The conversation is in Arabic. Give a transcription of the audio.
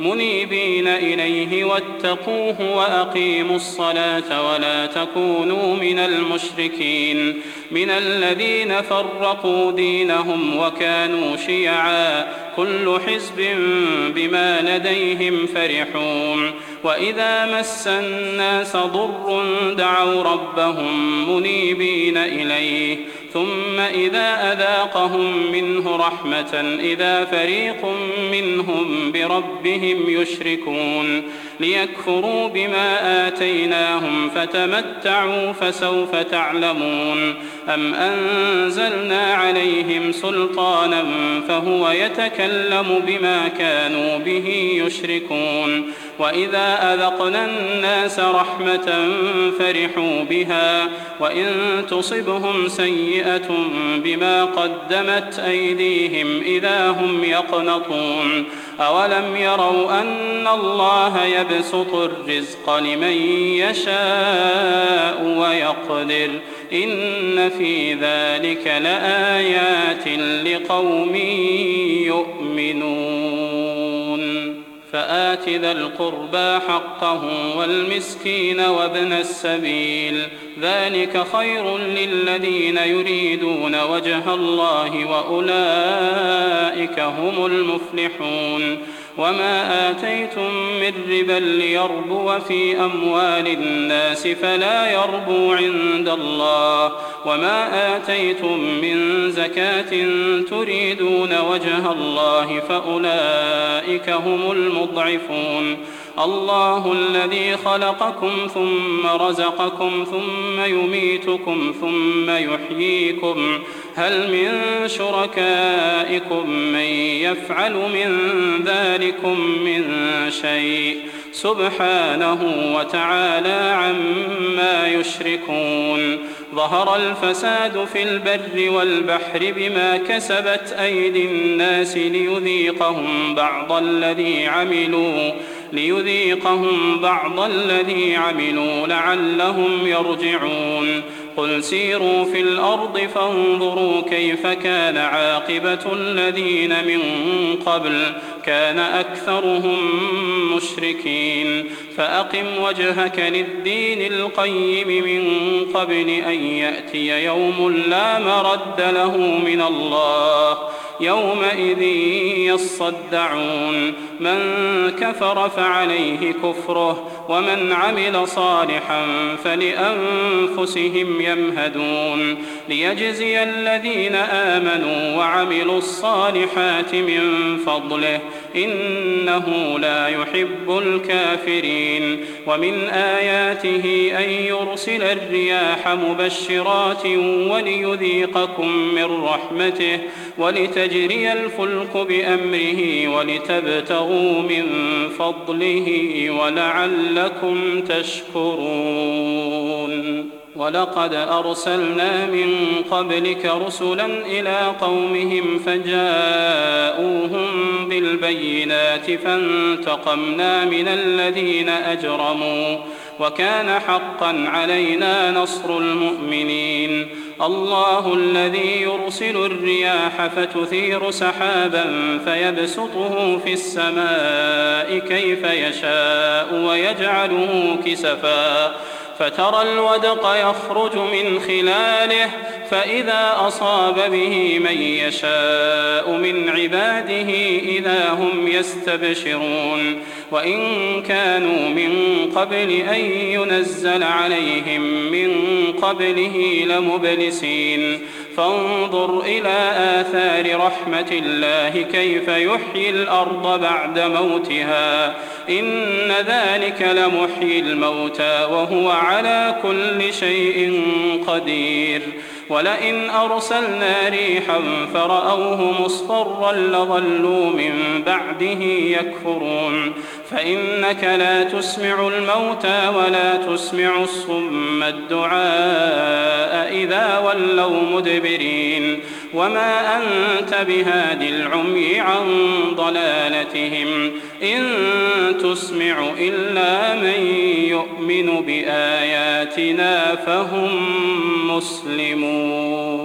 منيبين إليه واتقوه وأقيموا الصلاة ولا تكونوا من المشركين من الذين فرقوا دينهم وكانوا شيعا كل حزب بما لديهم فرحون وإذا مس الناس ضر دعوا ربهم منيبين إليه ثم إذا أذاقهم منه رحمة إذا فريق منهم بربهم يشركون ليكفروا بما آتيناهم فتمتعوا فسوف تعلمون أم أنزلنا عليهم سلطانا فهو يتكلم بما كانوا به يشركون وإذا أذقنا الناس رحمة فرحوا بها وإن تصبهم سيئة بما قدمت أيديهم إذا هم يقنطون أولم يروا أن الله يبسط الرزق لمن يشاء ويقدر إن في ذلك لآيات لقوم يؤمنون فآت ذا القربى حقه والمسكين وابن السبيل ذلك خير للذين يريدون وجه الله وأولئك هم المفلحون وما آتيتم من ربا ليربو في أموال الناس فلا يربو عند الله وما آتيتم من زكاة تريدون وجه الله فأولئك هم المضعفون الله الذي خلقكم ثم رزقكم ثم يميتكم ثم يحييكم هل من شركائكم من يفعل من ذلكم من شيء سبحانه وتعالى عما يشركون ظهر الفساد في البر والبحر بما كسبت أيدي الناس ليذيقهم بعض الذي عملوا لعلهم يرجعون قل سيروا في الأرض فانظروا كيف كان عاقبة الذين من قبل كان أكثرهم مشركين فأقم وجهك للدين القيم من قبل أن يأتي يوم لا مرد له من الله يومئذ يصدعون من كفر فعليه كفره ومن عمل صالحا فلأنفسهم يمهدون ليجزي الذين آمنوا وعملوا الصالحات من فضله إنه لا يحب الكافرين ومن آياته أن يرسل الرياح مبشرات وليذيقكم من رحمته ولتجري الفلك بأمره ولتبتغوا من فضله ولعلكم تشكرون ولقد أرسلنا من قبلك رسلا إلى قومهم فجاءوهم بالبينات فانتقمنا من الذين أجرموا وكان حقا علينا نصر المؤمنين الله الذي يرسل الرياح فتثير سحابا فيبسطه في السماء كيف يشاء ويجعله كسفا فترى الودق يخرج من خلاله فإذا أصاب به من يشاء من عباده إذا هم يستبشرون وإن كانوا من قبل أن ينزل عليهم من قبله لمبلسين فانظر إلى آثار رحمة الله كيف يحيي الأرض بعد موتها إن ذلك لمحيي الموتى وهو على كل شيء قدير ولئن أرسلنا ريحا فرأوه مصفرا لظلوا من بعده يكفرون فإنك لا تسمع الموتى ولا تسمع الصم الدعاء إذا ولوا مدبرين وما أنت بهاد العمي عن ضلالتهم إن تسمع إلا من يؤمن بآياتنا فهم مسلمون.